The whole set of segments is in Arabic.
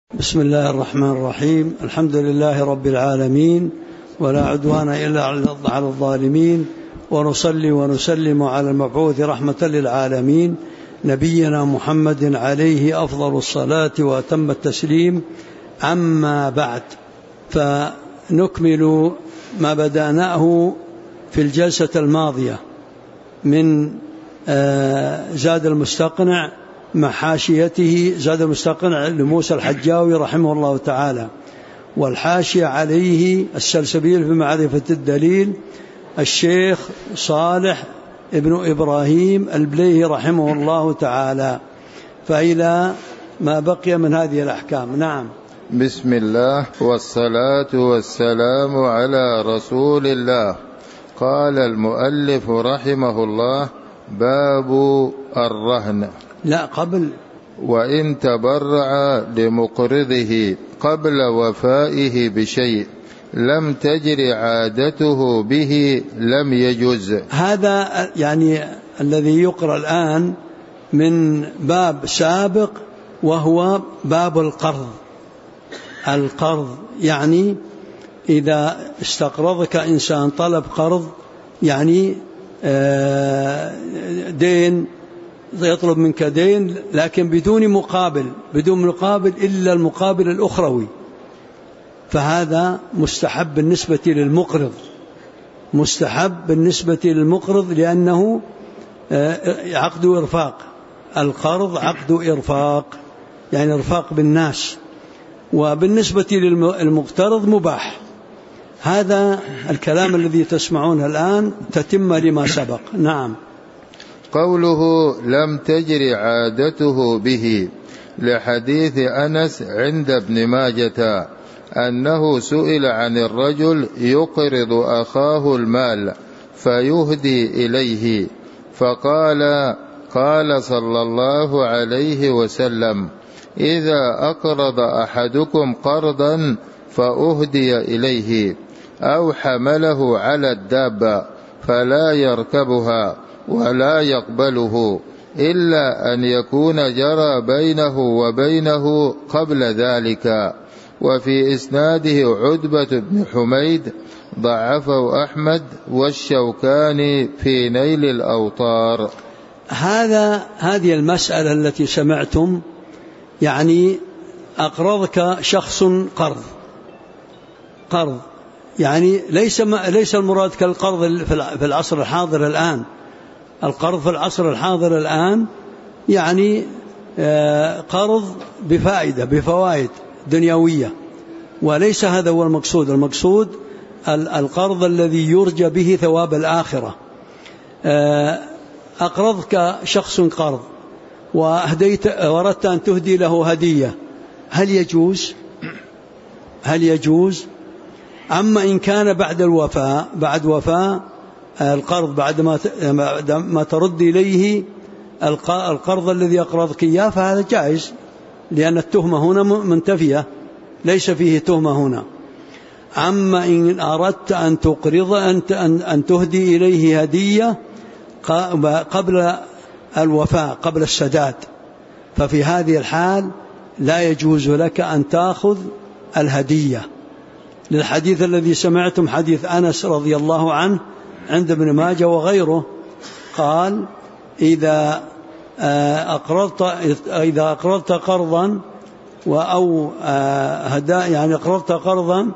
بسم الله الرحمن الرحيم. الحمد لله رب العالمين، ولا عدوان إلا على الظالمين، ونصلي ونسلم على المبعوث رحمة للعالمين نبينا محمد عليه أفضل الصلاة وأتم التسليم. أما بعد، فنكمل ما بدأناه في الجلسة الماضية من زاد المستقنع مع حاشيته، زاد المستقنع لموسى الحجاوي رحمه الله تعالى، والحاشية عليه السلسبيل في معرفة الدليل الشيخ صالح ابن إبراهيم البليهي رحمه الله تعالى، فإلى ما بقي من هذه الأحكام. نعم. بسم الله والصلاة والسلام على رسول الله. قال المؤلف رحمه الله: باب الرهن. لا، قبل: وإن تبرع لمقرضه قبل وفائه بشيء لم تجر عادته به لم يجز. هذا يعني الذي يقرأ الآن من باب سابق، وهو باب القرض. القرض يعني إذا استقرضك إنسان طلب قرض، يعني دين، يطلب منك دين لكن بدون مقابل إلا المقابل الأخروي، فهذا مستحب بالنسبة للمقرض، لأنه عقد إرفاق. القرض عقد إرفاق، يعني إرفاق بالناس، وبالنسبة للمقترض مباح. هذا الكلام الذي تسمعونه الآن تتم لما سبق. نعم. قوله لم تجر عادته به، لحديث أنس عند ابن ماجة أنه سئل عن الرجل يقرض أخاه المال فيهدي إليه، قال صلى الله عليه وسلم: إذا أقرض أحدكم قرضا فأهدي إليه أو حمله على الدابة فلا يركبها ولا يقبله إلا أن يكون جرى بينه وبينه قبل ذلك. وفي إسناده عتبة بن حميد ضعفه أحمد والشوكاني في نيل الأوطار. هذه المسألة التي سمعتم، يعني أقرضك شخص قرض، يعني ليس المراد كالقرض في العصر الحاضر الآن. القرض في العصر الحاضر الآن يعني قرض بفوائد دنيوية، وليس هذا هو المقصود. المقصود القرض الذي يرجى به ثواب الآخرة. أقرضك شخص قرض وأردت أن تهدي له هدية، هل يجوز؟ أما إن كان بعد وفاء القرض، بعد ما ترد إليه القرض الذي أقرضك إياه، فهذا جائز، لأن التهمة هنا منتفية، ليس فيه تهمة هنا. أما إن أردت أن تقرض أن تهدي إليه هدية قبل الوفاء، قبل السداد، ففي هذه الحال لا يجوز لك أن تأخذ الهدية، للحديث الذي سمعتم، حديث أنس رضي الله عنه عند ابن ماجه وغيره، قال: إذا أقرضت قرضا أو يعني أقرضت قرضا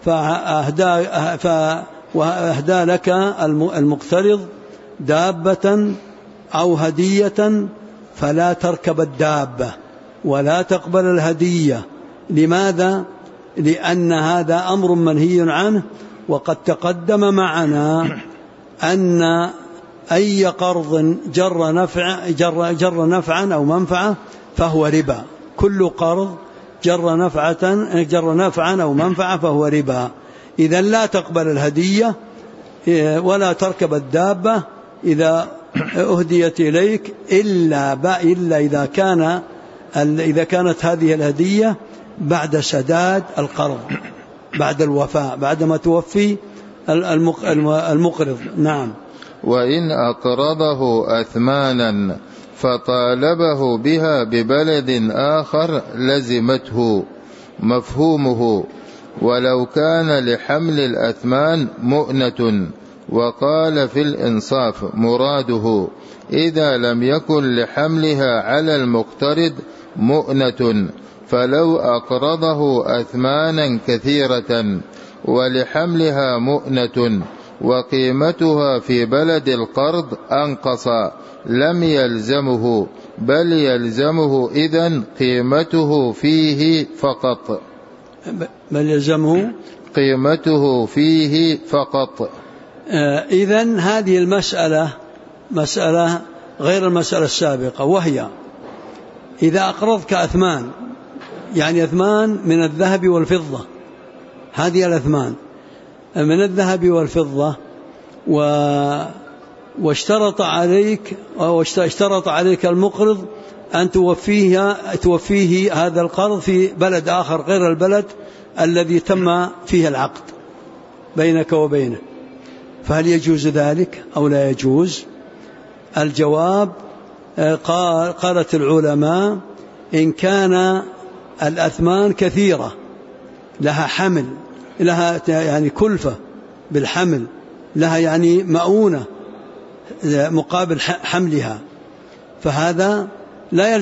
فأهدى لك المقترض دابة أو هدية، فلا تركب الدابة ولا تقبل الهدية. لماذا؟ لأن هذا أمر منهي عنه، وقد تقدم معنا أن أي قرض جر نفعا أو منفعة فهو ربا. كل قرض جر نفعا أو منفعة فهو ربا. إذا لا تقبل الهدية ولا تركب الدابة إذا أهديت إليك، إلا إذا كانت هذه الهدية بعد سداد القرض، بعد الوفاء، بعدما توفي المقرض. نعم. وإن أقرضه أثمانا فطالبه بها ببلد آخر لزمته، مفهومه: ولو كان لحمل الأثمان مؤنة. وقال في الإنصاف: مراده إذا لم يكن لحملها على المقترض مؤنة فلو أقرضه أثمانا كثيرة ولحملها مؤنة وقيمتها في بلد القرض أنقص لم يلزمه، بل يلزمه إذن قيمته فيه فقط. بل يلزمه قيمته فيه فقط. إذن هذه المسألة مسألة غير المسألة السابقة، وهي إذا أقرضك أثمان، يعني أثمان من الذهب والفضة، هذه الأثمان من الذهب والفضة، واشترط عليك المقرض أن توفيه هذا القرض في بلد آخر غير البلد الذي تم فيه العقد بينك وبينه، فهل يجوز ذلك أو لا يجوز؟ الجواب قالت العلماء: إن كان الأثمان كثيرة لها حمل، لها يعني كلفة بالحمل، لها يعني مؤونة مقابل حملها، فهذا لا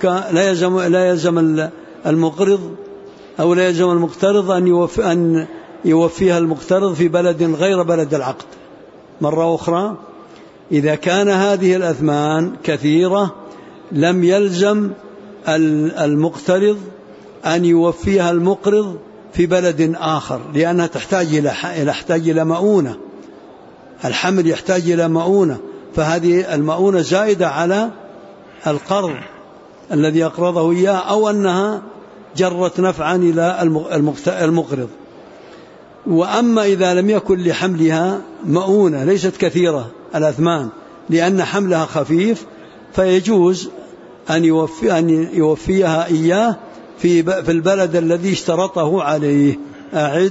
يلزم المقرض أو لا يلزم المقترض أن يوفيها المقترض في بلد غير بلد العقد. مرة أخرى، إذا كان هذه الأثمان كثيرة لم يلزم المقترض أن يوفيها المقرض في بلد آخر، لأنها تحتاج إلى مؤونة، الحمل يحتاج إلى مؤونة، فهذه المؤونة زائدة على القرض الذي أقرضه إياه، أو أنها جرت نفعا إلى المقرض. وأما إذا لم يكن لحملها مؤونة، ليست كثيرة الأثمان لأن حملها خفيف، فيجوز أن يوفيها إياه في البلد الذي اشترطه عليه. أعد: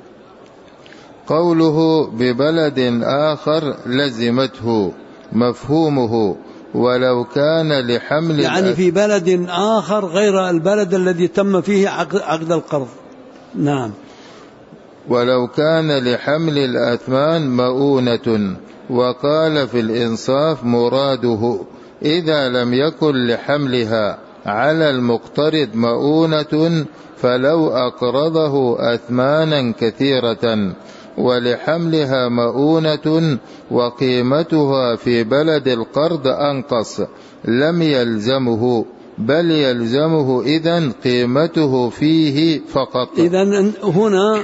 قوله ببلد آخر لزمته، مفهومه: ولو كان لحمل يعني في بلد آخر غير البلد الذي تم فيه عقد القرض. نعم. ولو كان لحمل الأثمان مؤونة. وقال في الإنصاف: مراده إذا لم يكن لحملها على المقترض مؤونة فلو أقرضه أثمانا كثيرة ولحملها مؤونة وقيمتها في بلد القرض أنقص لم يلزمه، بل يلزمه إذن قيمته فيه فقط. إذن هنا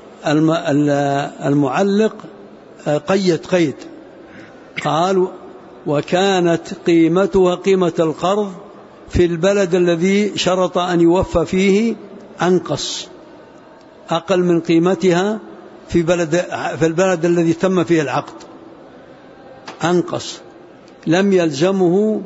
المعلق قيد قال: وكانت قيمتها قيمة القرض في البلد الذي شرط أن يوفى فيه أنقص، أقل من قيمتها في البلد الذي تم فيه العقد، أنقص، لم يلزمه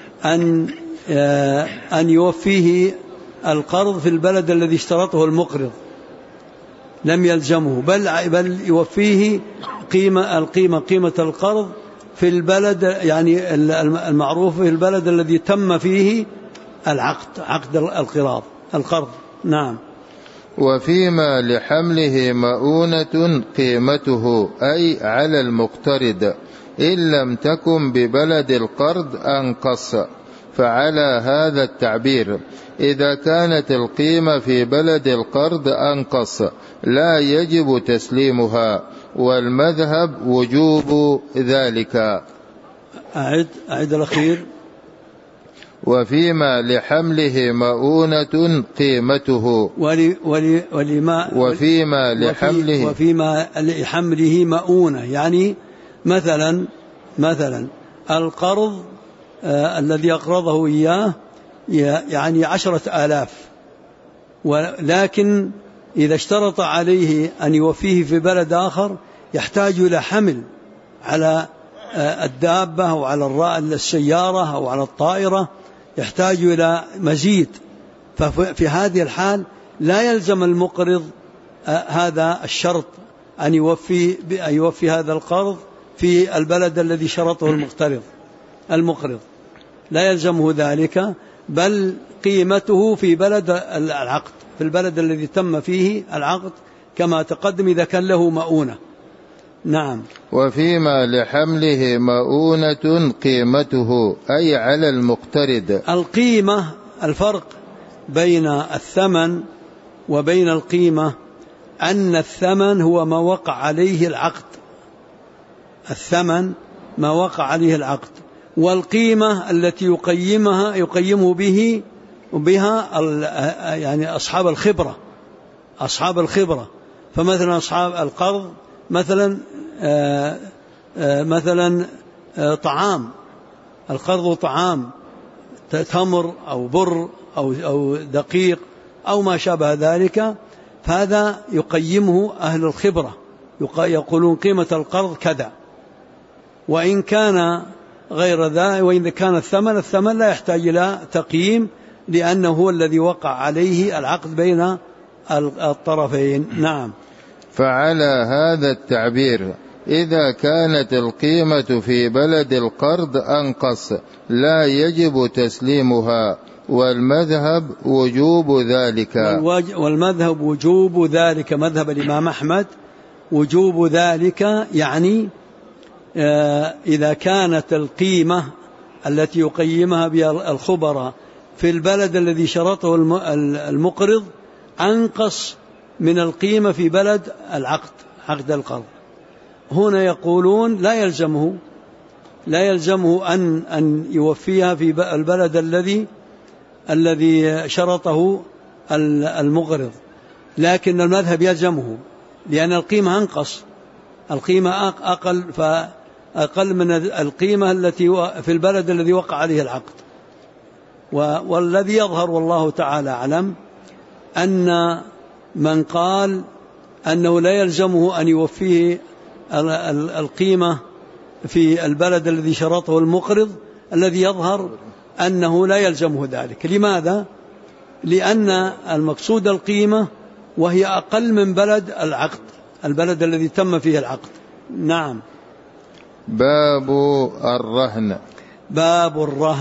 أن يوفيه القرض في البلد الذي اشترطه المقرض، لم يلزمه، بل يوفيه قيمة القرض في البلد يعني المعروف في البلد الذي تم فيه عقد القرض. نعم. وفيما لحمله مؤونة قيمته أي على المقترض إن لم تكن ببلد القرض أنقص. فعلى هذا التعبير إذا كانت القيمة في بلد القرض أنقص لا يجب تسليمها، والمذهب وجوب ذلك. أعد الأخير: وفيما لحمله مؤونة قيمته وفيما لحمله مؤونة، يعني مثلا القرض الذي أقرضه إياه يعني 10,000، ولكن إذا اشترط عليه أن يوفيه في بلد آخر يحتاج إلى حمل على الدابة أو على السيارة أو على الطائرة، يحتاج إلى مزيد، ففي هذه الحال لا يلزم المقرض هذا الشرط أن يوفي هذا القرض في البلد الذي شرطه المقرض، لا يلزمه ذلك، بل قيمته في بلد العقد، في البلد الذي تم فيه العقد كما تقدم إذا كان له مؤونة. نعم. وفيما لحمله مؤونة قيمته أي على المقترض. القيمة الفرق بين الثمن وبين القيمة أن الثمن هو ما وقع عليه العقد، الثمن ما وقع عليه العقد، والقيمة التي يقيمه بها يعني أصحاب الخبرة. فمثلا أصحاب القرض مثلا طعام، القرض طعام، تمر أو بر أو دقيق أو ما شابه ذلك، فهذا يقيمه أهل الخبرة، يقولون قيمة القرض كذا. وإن كان غير ذلك، وإن كان الثمن لا يحتاج إلى تقييم، لأنه هو الذي وقع عليه العقد بين الطرفين. نعم. فعلى هذا التعبير إذا كانت القيمة في بلد القرض أنقص لا يجب تسليمها، والمذهب وجوب ذلك. والمذهب وجوب ذلك، مذهب الإمام أحمد وجوب ذلك، يعني إذا كانت القيمة التي يقيمها بها الخبراء في البلد الذي شرطه المقرض أنقص من القيمة في بلد العقد، عقد القرض، هنا يقولون لا يلزمه أن يوفيها في البلد الذي شرطه المقرض، لكن المذهب يلزمه، لأن القيمة أنقص، القيمة أقل من القيمة التي في البلد الذي وقع عليه العقد. والذي يظهر والله تعالى أعلم أن من قال أنه لا يلزمه أن يوفيه القيمة في البلد الذي شرطه المقرض، الذي يظهر أنه لا يلزمه ذلك. لماذا؟ لأن المقصود القيمة، وهي أقل من بلد العقد، البلد الذي تم فيه العقد. نعم. باب الرهن. باب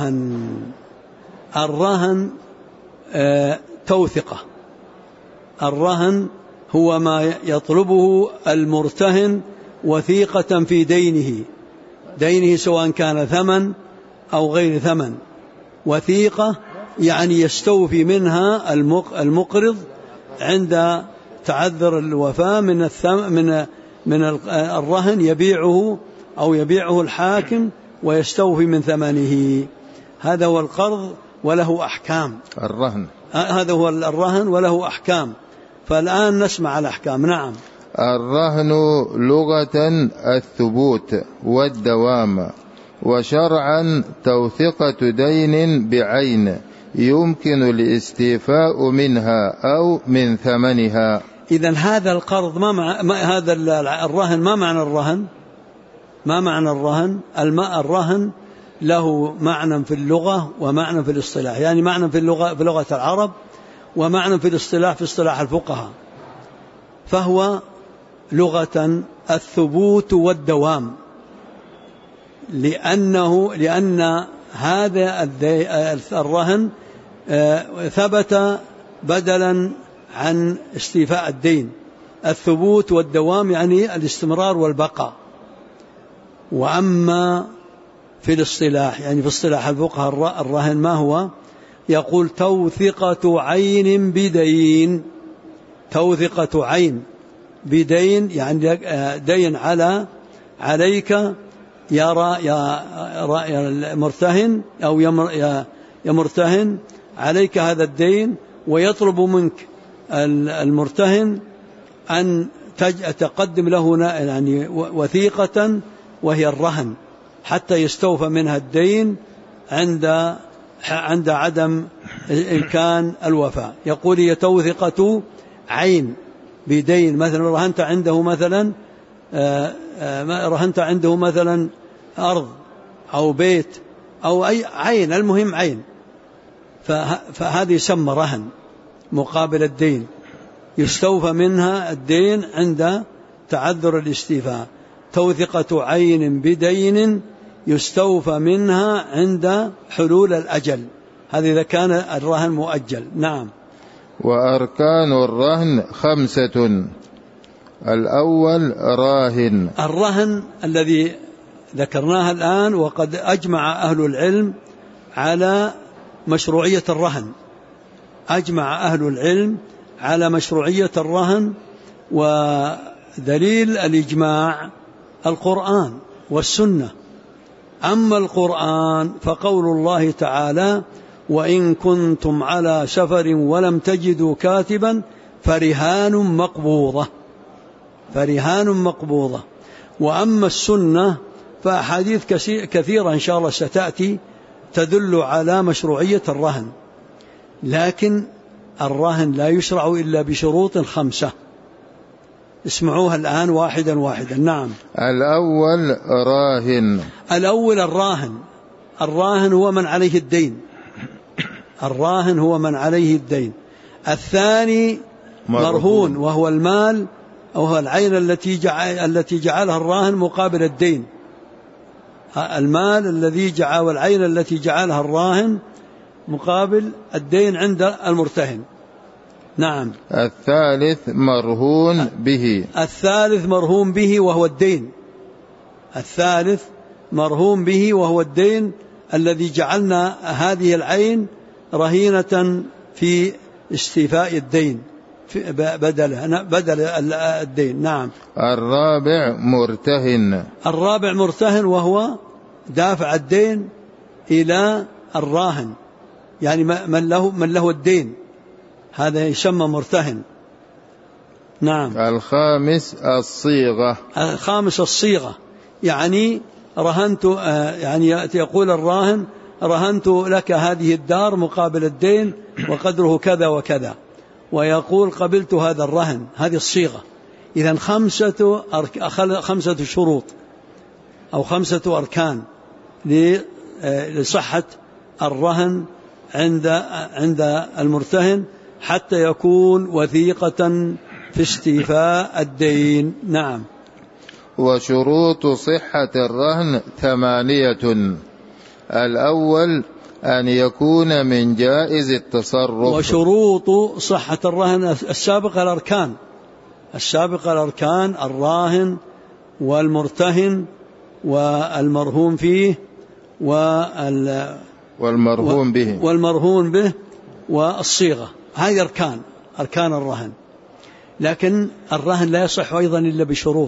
الرهن توثقة. الرهن هو ما يطلبه المرتهن وثيقة في دينه سواء كان ثمن أو غير ثمن. وثيقة يعني يستوفي منها المقرض عند تعذر الوفاء من الرهن، يبيعه الحاكم ويستوفي من ثمنه. هذا هو القرض وله أحكام. الرهن هذا هو الرهن وله أحكام، فالآن نسمع الأحكام. نعم. الرهن لغة الثبوت والدوام، وشرعا توثقة دين بعين يمكن الاستيفاء منها أو من ثمنها. إذن هذا القرض هذا الرهن ما معنى الرهن؟ ما معنى الرهن؟ الرهن له معنى في اللغة ومعنى في الاصطلاح، يعني معنى في لغة العرب، ومعنى في الاصطلاح في اصطلاح الفقهاء. فهو لغة الثبوت والدوام، لأن هذا الرهن ثبت بدلا عن استيفاء الدين. الثبوت والدوام يعني الاستمرار والبقاء. وأما في الاصطلاح، يعني في اصطلاح الفقهاء، الرهن ما هو؟ يقول توثقة عين بدين. توثقة عين بدين يعني دين عليك، يرى المرتهن أو يمرتهن عليك هذا الدين، ويطلب منك المرتهن أن تقدم له يعني وثيقة وهي الرهن، حتى يستوفى منها الدين عند عدم إمكان الوفاء. يقول هي توثقة عين بدين، مثلا رهنت عنده مثلا أرض أو بيت أو أي عين، المهم عين، فهذه يسمى رهن مقابل الدين، يستوفى منها الدين عند تعذر الاستيفاء. توثقة عين بدين يستوفى منها عند حلول الأجل، هذا إذا كان الرهن مؤجل. نعم. وأركان الرهن 5: الأول راهن. الرهن الذي ذكرناها الآن، وقد أجمع أهل العلم على مشروعية الرهن، أجمع أهل العلم على مشروعية الرهن، ودليل الإجماع القرآن والسنة. أما القرآن فقول الله تعالى: وإن كنتم على سفر ولم تجدوا كاتبا فرهان مقبوضة، فرهان مقبوضة. وأما السنة فأحاديث كثيرة إن شاء الله ستأتي تدل على مشروعية الرهن، لكن الرهن لا يشرع إلا بشروط 5. اسمعوها الآن واحدا واحدا. نعم. الأول راهن. الأول الراهن هو من عليه الدين، الراهن هو من عليه الدين. الثاني مرهون، وهو المال أو هو العين التي جعلها الراهن مقابل الدين، المال الذي جعل والعين التي جعلها الراهن مقابل الدين عند المرتهن. نعم. الثالث مرهون به. الثالث مرهون به وهو الدين، الثالث مرهون به وهو الدين الذي جعلنا هذه العين رهينة في استيفاء الدين بدل الدين. نعم. الرابع مرتهن. الرابع مرتهن، وهو دافع الدين إلى الراهن، يعني من له الدين، هذا يسمى مرتهن. نعم. الخامس الصيغة. الخامس الصيغة، يعني رهنت، يعني يقول الراهن: رهنت لك هذه الدار مقابل الدين وقدره كذا وكذا، ويقول: قبلت هذا الرهن. هذه الصيغة. إذن 5 شروط أو 5 أركان لصحة الرهن عند المرتهن حتى يكون وثيقة في استيفاء الدين. نعم. وشروط صحة الرهن 8: الأول أن يكون من جائز التصرف. وشروط صحة الرهن السابقة الأركان: الراهن والمرتهن والمرهون فيه والمرهون به والصيغة. هذه أركان الرهن. لكن الرهن لا يصح أيضا إلا بشروط،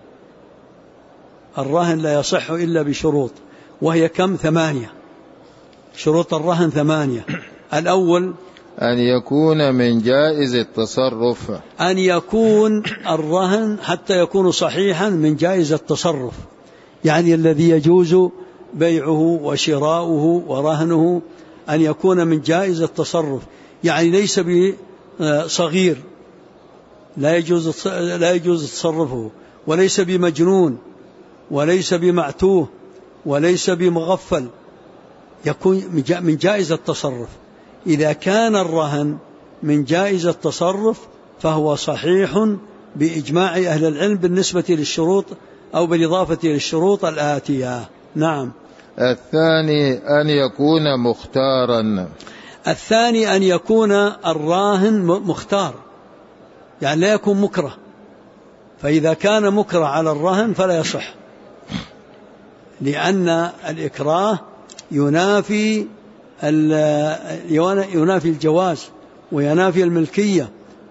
الرهن لا يصح إلا بشروط، وهي كم؟ 8 شروط الرهن 8. الأول أن يكون من جائز التصرف، أن يكون الرهن حتى يكون صحيحا من جائز التصرف، يعني الذي يجوز بيعه وشراؤه ورهنه أن يكون من جائز التصرف، يعني ليس بصغير لا يجوز تصرفه، وليس بمجنون، وليس بمعتوه، وليس بمغفل، يكون من جائز التصرف. إذا كان الرهن من جائز التصرف فهو صحيح بإجماع أهل العلم بالنسبة للشروط أو بالإضافة للشروط الآتية. نعم. الثاني أن يكون مختارا. الثاني أن يكون الراهن مختار، يعني لا يكون مكره، فإذا كان مكره على الرهن فلا يصح، لأن الإكراه ينافي الجواز، وينافي الملكية،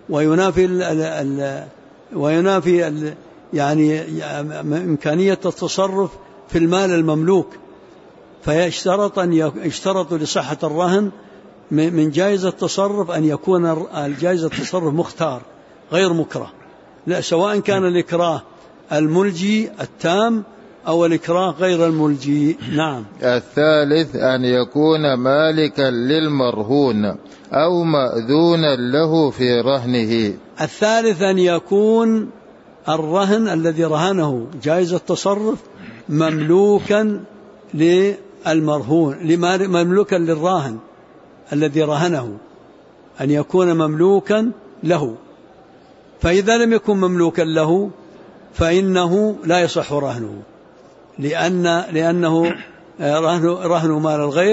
وينافي يعني إمكانية التصرف في المال المملوك. فيشترط لصحة الرهن من جائز التصرف أن يكون الجائز التصرف مختار غير مكره، لا، سواء كان الإكراه الملجي التام أو الإكراه غير الملجي. نعم. الثالث أن يكون مالكا للمرهون أو مأذونا له في رهنه. الثالث أن يكون الرهن الذي رهنه جائز التصرف مملوكا للمرهون، مملوكا للراهن الذي رهنه، أن يكون مملوكا له. فإذا لم يكن مملوكا له فإنه لا يصح رهنه، لأنه رهن مال الغير،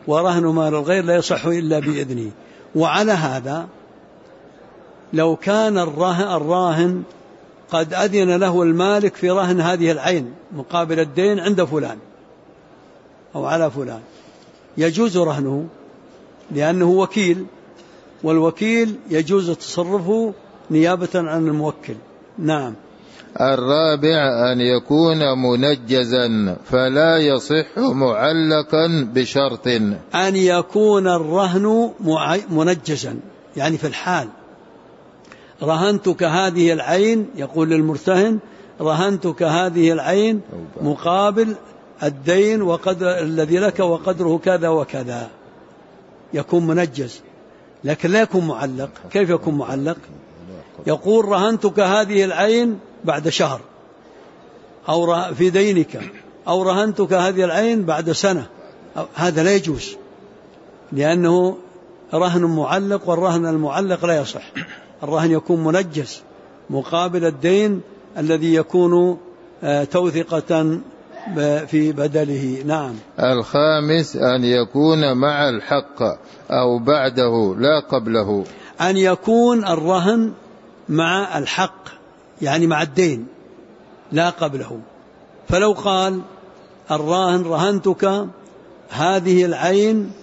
ورهن مال الغير لا يصح إلا بإذنه. وعلى هذا لو كان الراهن قد أذن له المالك في رهن هذه العين مقابل الدين عند فلان أو على فلان، يجوز رهنه لأنه وكيل، والوكيل يجوز تصرفه نيابة عن الموكل. نعم. الرابع أن يكون منجزا فلا يصح معلقا بشرط. أن يكون الرهن منجزا، يعني في الحال رهنتك هذه العين، يقول للمرتهن رهنتك هذه العين مقابل الدين وقدر الذي لك وقدره كذا وكذا، يكون منجز، لكن لا يكون معلق. كيف يكون معلق؟ يقول رهنتك هذه العين بعد شهر أو في دينك، أو رهنتك هذه العين بعد سنة، هذا لا يجوز لأنه رهن معلق، والرهن المعلق لا يصح. الرهن يكون منجز مقابل الدين الذي يكون توثقة في بدله. نعم. الخامس أن يكون مع الحق أو بعده لا قبله. أن يكون الرهن مع الحق، يعني مع الدين لا قبله. فلو قال الراهن رهنتك هذه العين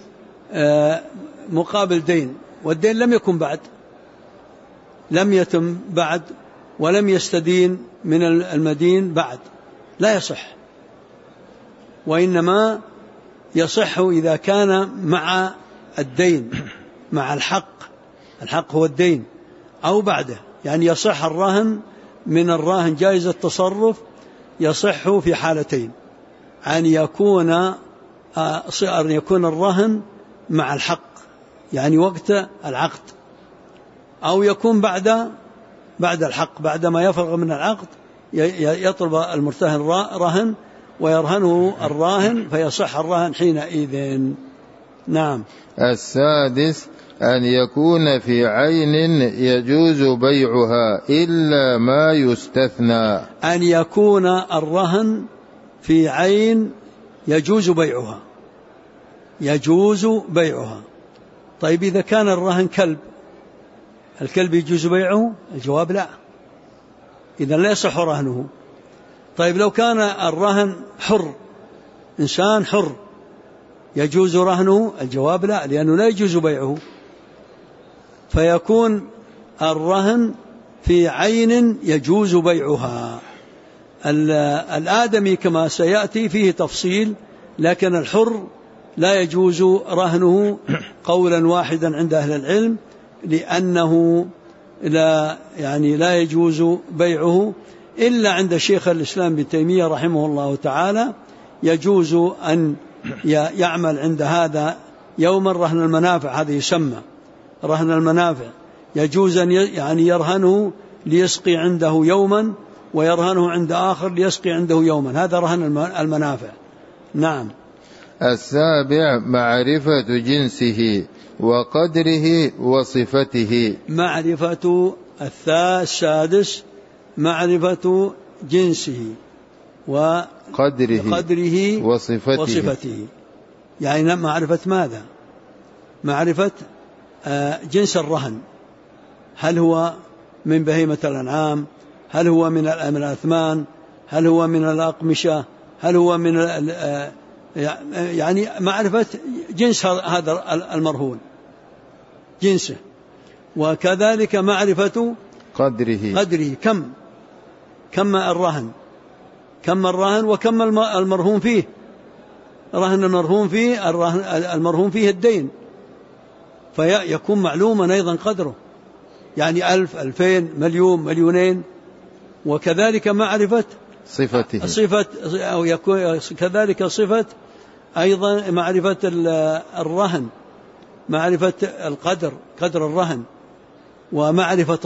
مقابل دين، والدين لم يكن بعد، لم يتم بعد، ولم يستدين من المدين بعد، لا يصح. وإنما يصح إذا كان مع الدين، مع الحق، الحق هو الدين، أو بعده. يعني يصح الرهن من الراهن جائز التصرف، يصح في حالتين: أن يكون الرهن مع الحق يعني وقت العقد، أو يكون بعد الحق، بعدما يفرغ من العقد يطلب المرتهن رهن ويرهنه الراهن فيصح الرهن حينئذ. نعم. السادس أن يكون في عين يجوز بيعها إلا ما يستثنى. أن يكون الرهن في عين يجوز بيعها، يجوز بيعها. طيب إذا كان الرهن كلب، الكلب يجوز بيعه؟ الجواب لا، إذا لا يصح رهنه. طيب لو كان الرهن حر، إنسان حر، يجوز رهنه؟ الجواب لا، لأنه لا يجوز بيعه. فيكون الرهن في عين يجوز بيعها. الآدمي كما سيأتي فيه تفصيل، لكن الحر لا يجوز رهنه قولا واحدا عند أهل العلم، لأنه لا يجوز بيعه إلا عند شيخ الإسلام ابن تيمية رحمه الله تعالى. يجوز أن يعمل عند هذا يوما رهن المنافع، هذا يسمى رهن المنافع. يجوز أن يرهنه ليسقي عنده يوما، ويرهنه عند آخر ليسقي عنده يوما، هذا رهن المنافع. نعم. السابع معرفة جنسه وقدره وصفته. السادس معرفة جنسه وقدره وصفته. يعني معرفة ماذا؟ معرفة جنس الرهن، هل هو من بهيمة الأنعام، هل هو من الأثمان، هل هو من الأقمشة، هل هو من يعني معرفة جنس هذا المرهون، جنسه. وكذلك معرفة قدره، كم الرهن وكم المرهون فيه. رهن المرهون فيه الدين، فيكون معلوما أيضا قدره، يعني 1000 2000 مليون مليونين. وكذلك معرفة صفة، أو يكون كذلك صفة أيضا معرفة الرهن، معرفة قدر الرهن، ومعرفة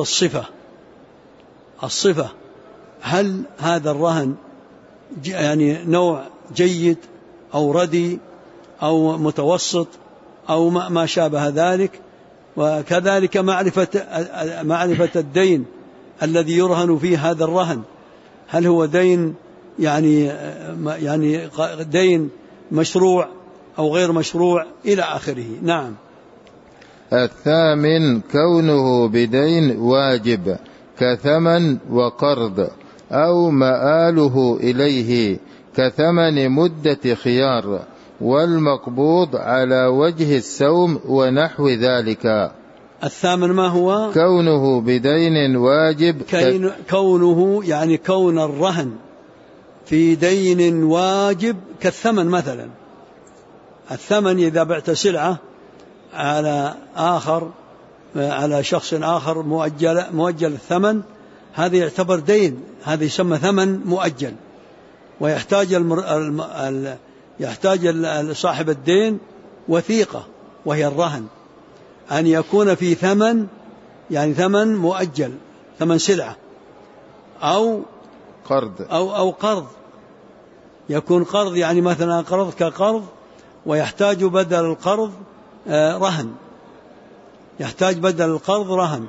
الصفة، هل هذا الرهن يعني نوع جيد أو ردي أو متوسط أو ما شابه ذلك. وكذلك معرفة الدين الذي يرهن فيه هذا الرهن، هل هو دين يعني دين مشروع أو غير مشروع إلى آخره. نعم. الثامن كونه بدين واجب كثمن وقرض أو مآله إليه كثمن مدة خيار والمقبوض على وجه السوم ونحو ذلك. الثامن ما هو؟ كونه بدين واجب، كونه يعني كون الرهن في دين واجب كالثمن. مثلا الثمن إذا بعت سلعة على شخص آخر مؤجل الثمن، هذا يعتبر دين، هذا يسمى ثمن مؤجل، يحتاج صاحب الدين وثيقة وهي الرهن، أن يكون في ثمن، يعني ثمن مؤجل، ثمن سلعة، أو قرض، يكون قرض، يعني مثلا قرض كقرض ويحتاج بدل القرض رهن، يحتاج بدل القرض رهن،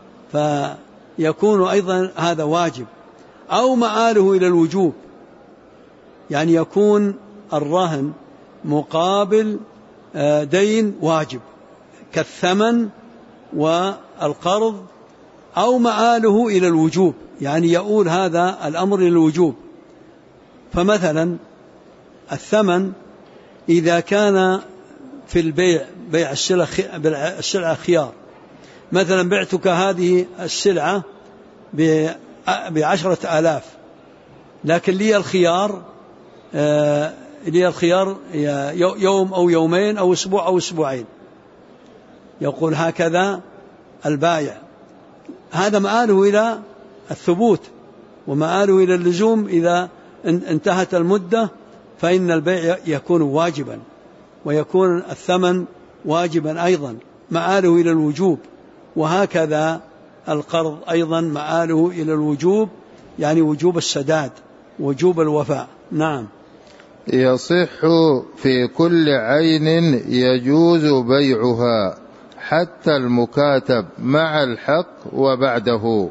فيكون أيضا هذا واجب. أو مآله إلى الوجوب، يعني يكون الرهن مقابل دين واجب كالثمن والقرض، أو مآله إلى الوجوب، يعني يؤول هذا الأمر إلى الوجوب. فمثلا الثمن إذا كان في البيع، بيع السلعة خيار، مثلا بعتك هذه السلعة ب10,000، لكن لي الخيار يوم أو يومين أو أسبوع أو أسبوعين، يقول هكذا البائع. هذا مآله إلى الثبوت ومآله إلى اللزوم. إذا انتهت المدة فإن البيع يكون واجبا، ويكون الثمن واجبا أيضا، مآله إلى الوجوب. وهكذا القرض أيضا مآله إلى الوجوب، يعني وجوب السداد، وجوب الوفاء. نعم. يصح في كل عين يجوز بيعها حتى المكاتب مع الحق وبعده.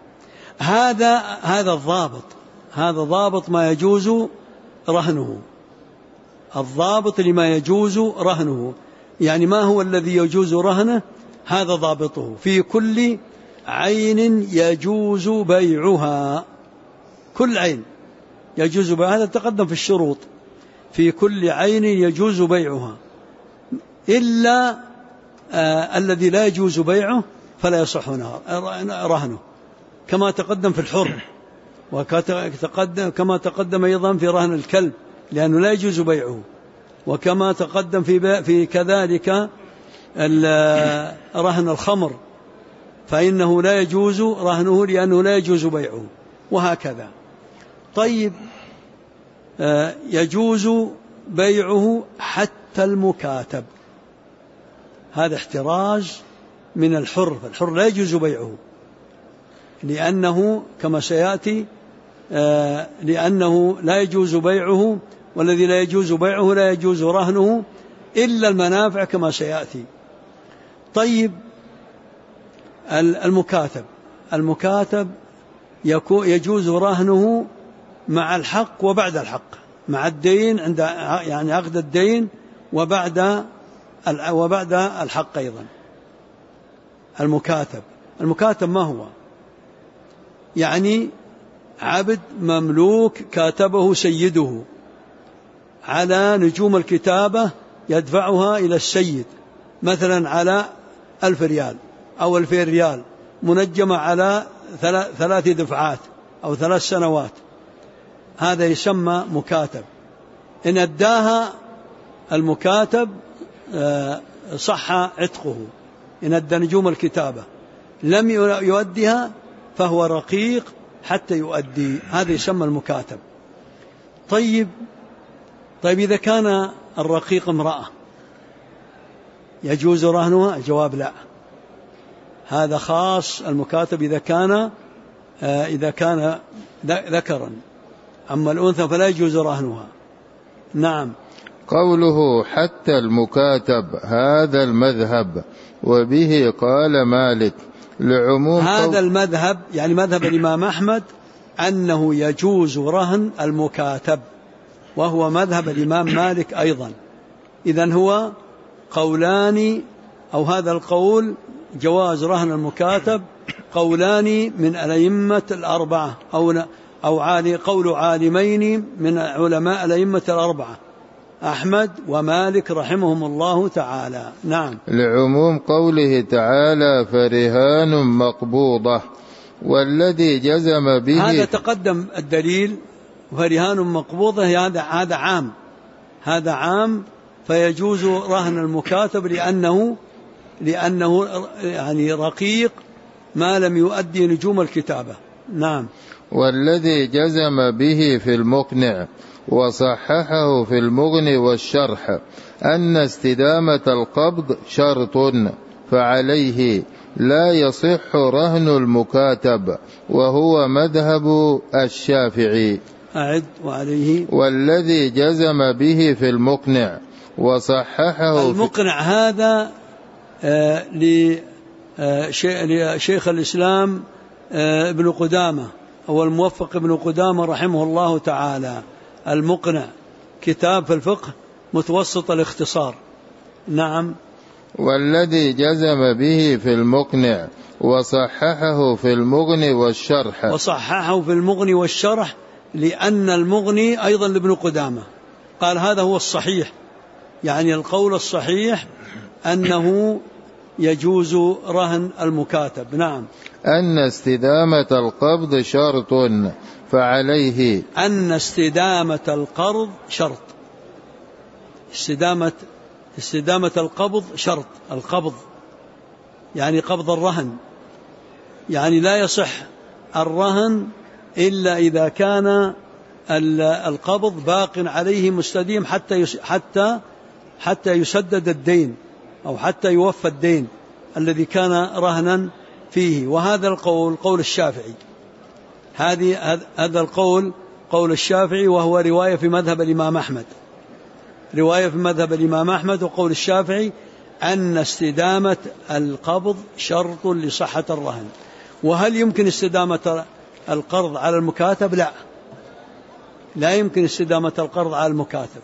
هذا ضابط ما يجوز رهنه، الضابط لما يجوز رهنه، يعني ما هو الذي يجوز رهنه، هذا ضابطه. في كل عين يجوز بيعها، كل عين يجوز بيعها، هذا تقدم في الشروط. في كل عين يجوز بيعها، إلا الذي لا يجوز بيعه فلا يصح رهنه، كما تقدم في الحر، وكما تقدم أيضا في رهن الكلب لأنه لا يجوز بيعه، وكما تقدم في كذلك رهن الخمر، فإنه لا يجوز رهنه لأنه لا يجوز بيعه، وهكذا. طيب، يجوز بيعه حتى المكاتب، هذا احتراز من الحر، فالحر لا يجوز بيعه لأنه كما سيأتي، لأنه لا يجوز بيعه، والذي لا يجوز بيعه لا يجوز رهنه إلا المنافع كما سيأتي. طيب، المكاتب يجوز رهنه مع الحق وبعد الحق، مع الدين عند يعني عقد الدين وبعد الحق أيضا. المكاتب ما هو؟ يعني عبد مملوك كاتبه سيده على نجوم الكتابة يدفعها إلى السيد، مثلا على 1000 ريال أو 2000 ريال منجمة على 3 دفعات أو 3 سنوات، هذا يسمى مكاتب. إن أداها المكاتب صح عتقه، إن أدى نجوم الكتابة. لم يؤديها فهو رقيق حتى يؤدي، هذا يسمى المكاتب. طيب، إذا كان الرقيق امرأة يجوز رهنها؟ الجواب لا، هذا خاص المكاتب إذا كان ذكرا، أما الأنثى فلا يجوز رهنها. نعم. قوله حتى المكاتب هذا المذهب، وبه قال مالك لعموم هذا المذهب، يعني مذهب الإمام أحمد أنه يجوز رهن المكاتب، وهو مذهب الإمام مالك أيضا، إذن هو قولان، أو هذا القول جواز رهن المكاتب قولان من الأئمة الأربعة، أو قول عالمين من علماء الأئمة الأربعة، أحمد ومالك رحمهم الله تعالى. نعم. لعموم قوله تعالى فرهان مقبوضة، والذي جزم به هذا تقدم الدليل، فرهان مقبوضة هذا عام، فيجوز رهن المكاتب لأنه يعني رقيق ما لم يؤدي نجوم الكتابة. نعم. والذي جزم به في المقنع وصححه في المغني والشرح أن استدامة القبض شرط، فعليه لا يصح رهن المكاتب، وهو مذهب الشافعي. أعد. وعليه. والذي جزم به في المقنع وصححه المقنع هذا لشيخ الإسلام ابن قدامة، هو الموفق ابن قدامة رحمه الله تعالى. المقنع كتاب في الفقه متوسط الاختصار. نعم. والذي جزم به في المقنع وصححه في المغني والشرح. وصححه في المغني والشرح لأن المغني أيضا لابن قدامة قال هذا هو الصحيح، يعني القول الصحيح أنه يجوز رهن المكاتب. نعم. أن استدامة القبض شرط، فعليه أن استدامة القرض شرط. استدامة القبض شرط. القبض يعني قبض الرهن، يعني لا يصح الرهن إلا إذا كان القبض باق عليه مستديم حتى يسدد الدين، أو حتى يوفى الدين الذي كان رهنا فيه. وهذا القول قول الشافعي، هذا القول قول الشافعي، وهو رواية في مذهب الإمام أحمد. وقول الشافعي أن استدامة القبض شرط لصحة الرهن. وهل يمكن استدامة القرض على المكاتب؟ لا يمكن استدامة القرض على المكاتب.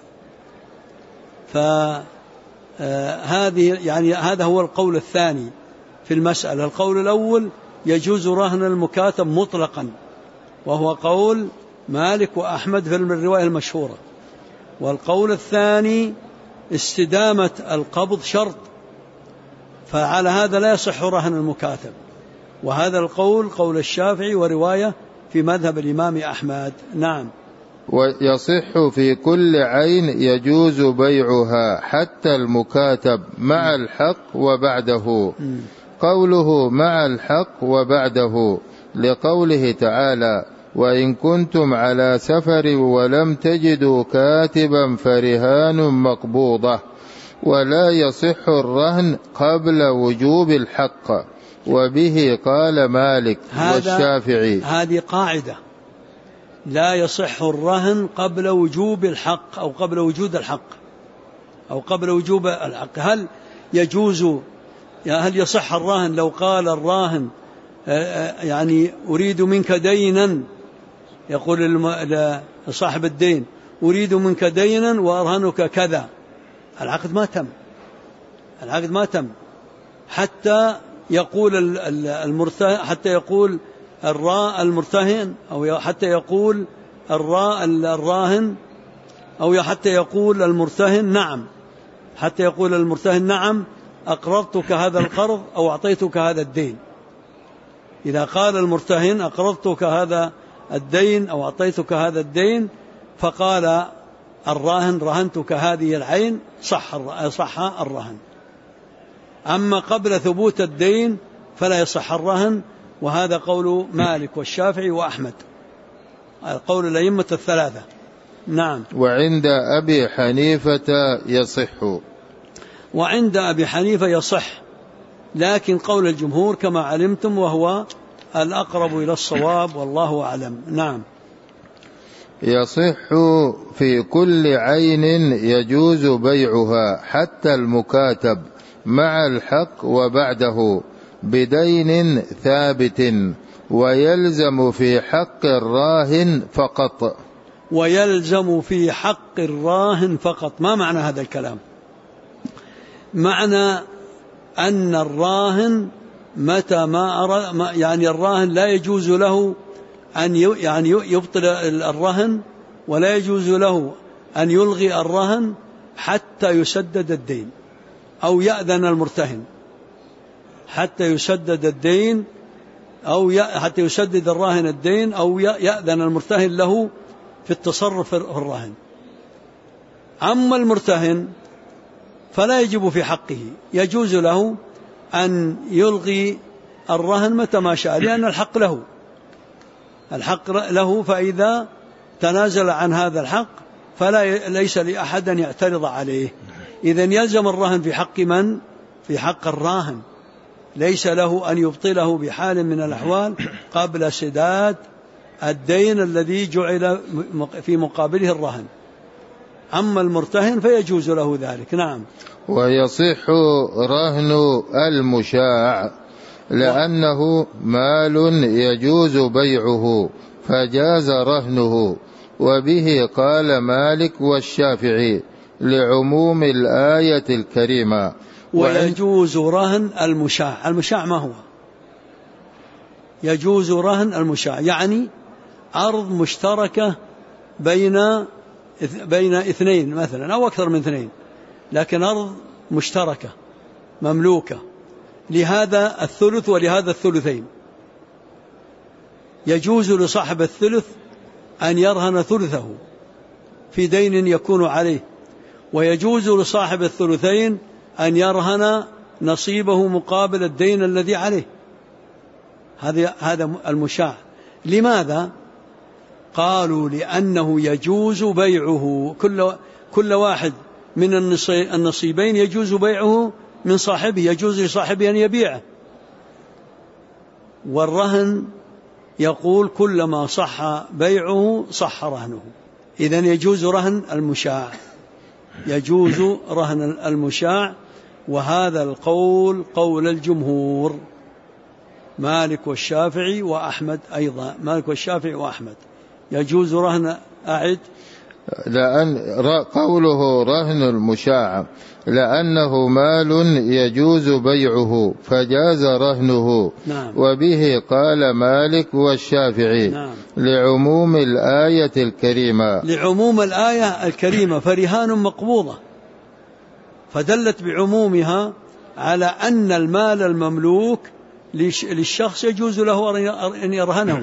هذا هو القول الثاني في المسألة. القول الأول يجوز رهن المكاتب مطلقا، وهو قول مالك وأحمد في الرواية المشهورة. والقول الثاني استدامة القبض شرط، فعلى هذا لا يصح رهن المكاتب. وهذا القول قول الشافعي ورواية في مذهب الإمام أحمد. نعم. ويصح في كل عين يجوز بيعها حتى المكاتب مع الحق وبعده. قوله مع الحق وبعده لقوله تعالى وإن كنتم على سفر ولم تجدوا كاتبا فرهان مقبوضة. ولا يصح الرهن قبل وجوب الحق، وبه قال مالك والشافعي. هذه قاعدة، لا يصح الرهن قبل وجوب الحق أو قبل وجود الحق أو قبل وجوب الحق. هل يصح الرهن لو قال الراهن يعني أريد منك دينا، يقول لصاحب الدين أريد منك دينا وأرهنك كذا، العقد ما تم حتى يقول المرتهن أو حتى يقول الراهن أو حتى يقول المرتهن نعم أقرضتك هذا القرض أو أعطيتك هذا الدين. إذا قال المرتهن أقرضتك هذا الدين أو أعطيتك هذا الدين، فقال الراهن رهنتك هذه العين، صح الرهن. أما قبل ثبوت الدين فلا يصح الرهن. وهذا قول مالك والشافعي وأحمد، قول الأئمة الثلاثة. نعم. وعند أبي حنيفة يصح، لكن قول الجمهور كما علمتم وهو الأقرب إلى الصواب والله أعلم. نعم. يصح في كل عين يجوز بيعها حتى المكاتب مع الحق وبعده بدين ثابت، ويلزم في حق الراهن فقط. ما معنى هذا الكلام؟ معنى أن الراهن متى ما يعني الراهن لا يجوز له أن يبطل الرهن، ولا يجوز له أن يلغي الرهن حتى يسدد الدين أو يأذن المرتهن، حتى يسدد الدين أو حتى يسدد الراهن الدين أو يأذن المرتهن له في التصرف في الرهن. أما المرتهن فلا يجب في حقه، يجوز له أن يلغي الرهن متى ما شاء، لأن الحق له، فإذا تنازل عن هذا الحق ليس لأحد أن يعترض عليه. إذن يلزم الرهن في حق من؟ في حق الراهن، ليس له أن يبطله بحال من الأحوال قبل سداد الدين الذي جعل في مقابله الرهن. أما المرتهن فيجوز له ذلك. نعم. ويصح رهن المشاع لأنه مال يجوز بيعه فجاز رهنه، وبه قال مالك والشافعي لعموم الآية الكريمة. ويجوز رهن المشاع. المشاع ما هو؟ يجوز رهن المشاع يعني أرض مشتركة بين اثنين مثلا أو أكثر من اثنين، لكن أرض مشتركة مملوكة لهذا الثلث ولهذا الثلثين، يجوز لصاحب الثلث أن يرهن ثلثه في دين يكون عليه، ويجوز لصاحب الثلثين أن يرهن نصيبه مقابل الدين الذي عليه. هذا المشاع. لماذا؟ قالوا لأنه يجوز بيعه، كل واحد من النصيبين يجوز بيعه من صاحبه، يجوز لصاحبه أن يبيعه. والرهن يقول كلما صح بيعه صح رهنه. إذن يجوز رهن المشاع، يجوز رهن المشاع، وهذا القول قول الجمهور، مالك والشافعي وأحمد أيضا، مالك والشافعي وأحمد يجوز رهن. أعد. لأن قوله رهن المشاع لأنه مال يجوز بيعه فجاز رهنه. نعم. وبه قال مالك والشافعي. نعم. لعموم الآية الكريمة. لعموم الآية الكريمة، فرهان مقبوضة، فدلت بعمومها على أن المال المملوك للشخص يجوز له أن يرهنه.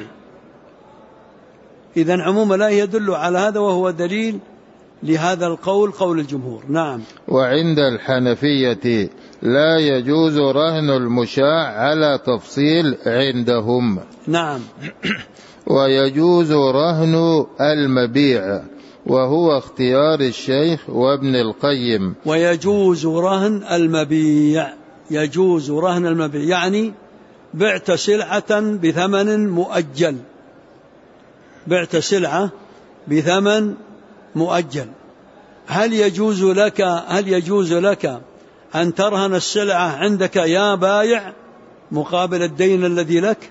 إذن عموم الآية يدل على هذا، وهو دليل لهذا القول قول الجمهور. نعم. وعند الحنفية لا يجوز رهن المشاع على تفصيل عندهم. نعم. ويجوز رهن المبيع وهو اختيار الشيخ وابن القيم. ويجوز رهن المبيع، يجوز رهن المبيع يعني بعت سلعة بثمن مؤجل، بعت سلعة بثمن مؤجل، هل يجوز لك أن ترهن السلعة عندك يا بايع مقابل الدين الذي لك؟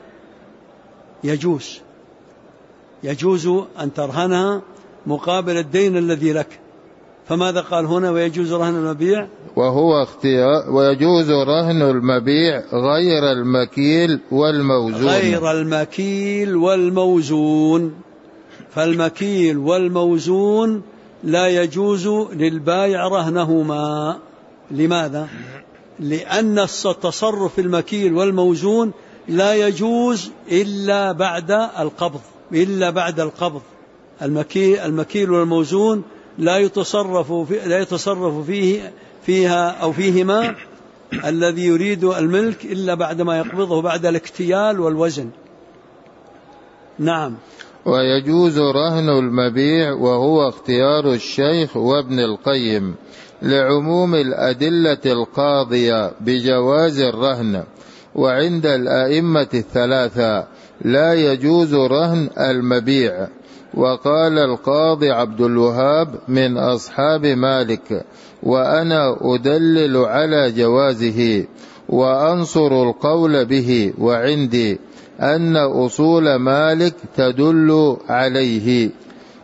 يجوز أن ترهنها مقابل الدين الذي لك. فماذا قال هنا؟ ويجوز رهن المبيع وهو اختيار. ويجوز رهن المبيع غير المكيل والموزون. غير المكيل والموزون، فالمكيل والموزون لا يجوز للبائع رهنهما. لماذا؟ لأن التصرف في المكيل والموزون لا يجوز إلا بعد القبض. المكيل والموزون لا يتصرف فيها أو فيهما الذي يريد الملك إلا بعد ما يقبضه بعد الاكتيال والوزن. نعم. ويجوز رهن المبيع وهو اختيار الشيخ وابن القيم لعموم الأدلة القاضية بجواز الرهن. وعند الأئمة الثلاثة لا يجوز رهن المبيع. وقال القاضي عبد الوهاب من أصحاب مالك، وأنا أدلل على جوازه وأنصر القول به، وعندي أن أصول مالك تدل عليه.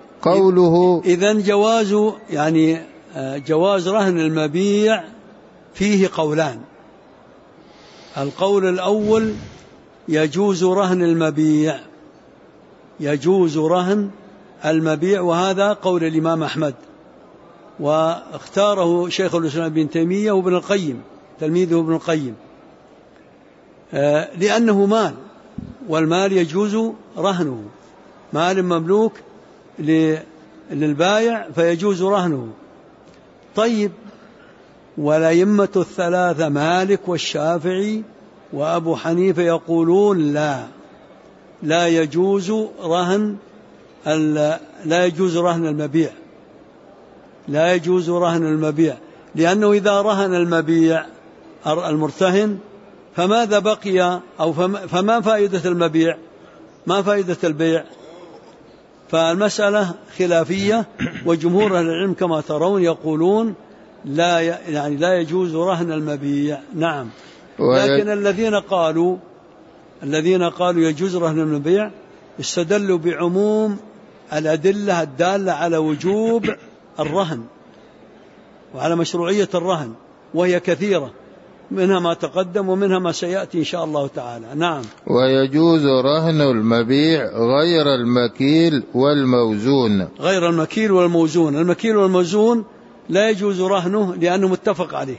قوله إذن جواز رهن المبيع فيه قولان. القول الأول يجوز رهن المبيع، يجوز رهن المبيع، وهذا قول الإمام أحمد، واختاره شيخ الإسلام ابن تيمية وابن القيم تلميذه ابن القيم، لأنه مال، والمال يجوز رهنه، مال مملوك للبائع فيجوز رهنه. طيب، والأئمة الثلاثة مالك والشافعي وأبو حنيفة يقولون لا يجوز رهن المبيع، لا يجوز رهن المبيع، لأنه إذا رهن المبيع المرتهن فماذا بقي، أو فما فائدة المبيع، ما فائدة البيع؟ فالمسألة خلافية، وجمهور أهل العلم كما ترون يقولون لا يجوز رهن المبيع. نعم. لكن الذين قالوا يجوز رهن المبيع استدلوا بعموم الأدلة الدالة على وجوب الرهن وعلى مشروعية الرهن، وهي كثيرة، منها ما تقدم ومنها ما سيأتي إن شاء الله تعالى. نعم. ويجوز رهن المبيع غير المكيل والموزون. غير المكيل والموزون، المكيل والموزون لا يجوز رهنه لأنه متفق عليه،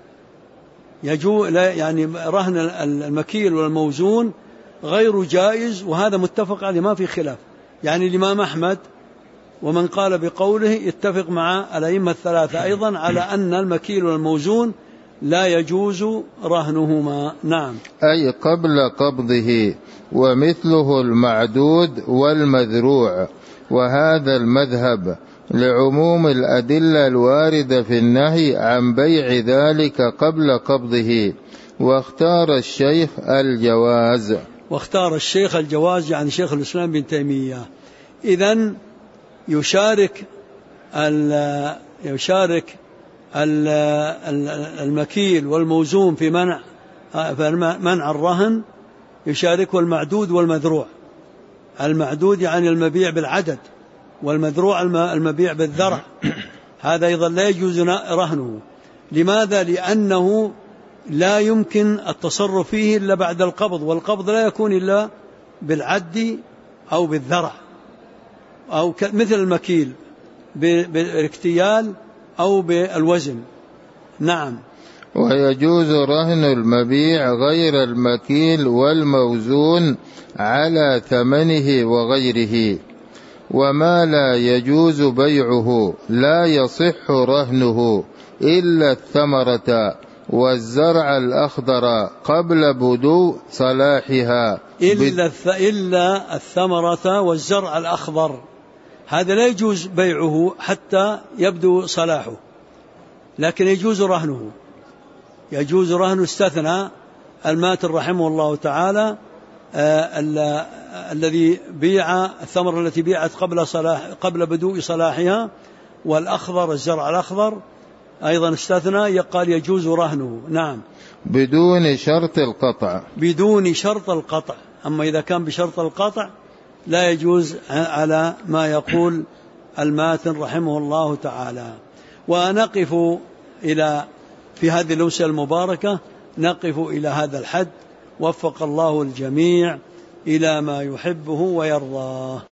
يعني رهن المكيل والموزون غير جائز، وهذا متفق عليه ما في خلاف. يعني الإمام أحمد ومن قال بقوله يتفق مع الأئمة الثلاثة أيضا على أن المكيل والموزون لا يجوز رهنهما. نعم. أي قبل قبضه، ومثله المعدود والمذروع، وهذا المذهب لعموم الأدلة الواردة في النهي عن بيع ذلك قبل قبضه، واختار الشيخ الجواز. واختار الشيخ الجواز يعني شيخ الإسلام ابن تيمية. إذن يشارك المكيل والموزون في منع الرهن، يشاركه المعدود والمذروع. المعدود يعني المبيع بالعدد، والمذروع المبيع بالذرع، هذا أيضا لا يجوز رهنه. لماذا؟ لأنه لا يمكن التصرف فيه إلا بعد القبض، والقبض لا يكون إلا بالعد أو بالذرع، أو مثل المكيل بالاكتيال أو بالوزن. نعم. ويجوز رهن المبيع غير المكيل والموزون على ثمنه وغيره، وما لا يجوز بيعه لا يصح رهنه إلا الثمرة والزرع الأخضر قبل بدو صلاحها، إلا الثمرة والزرع الأخضر، هذا لا يجوز بيعه حتى يبدو صلاحه، لكن يجوز رهنه. يجوز رهنه، استثنى الماتن رحمه الله تعالى الذي بيع الثمرة التي بيعت قبل بدو صلاحها، والأخضر الزرع الأخضر أيضا استثنى، قال يجوز رهنه. نعم. بدون شرط القطع. بدون شرط القطع، أما إذا كان بشرط القطع لا يجوز على ما يقول الماتن رحمه الله تعالى. ونقف في هذه الأمسية المباركة نقف إلى هذا الحد، وفق الله الجميع إلى ما يحبه ويرضاه.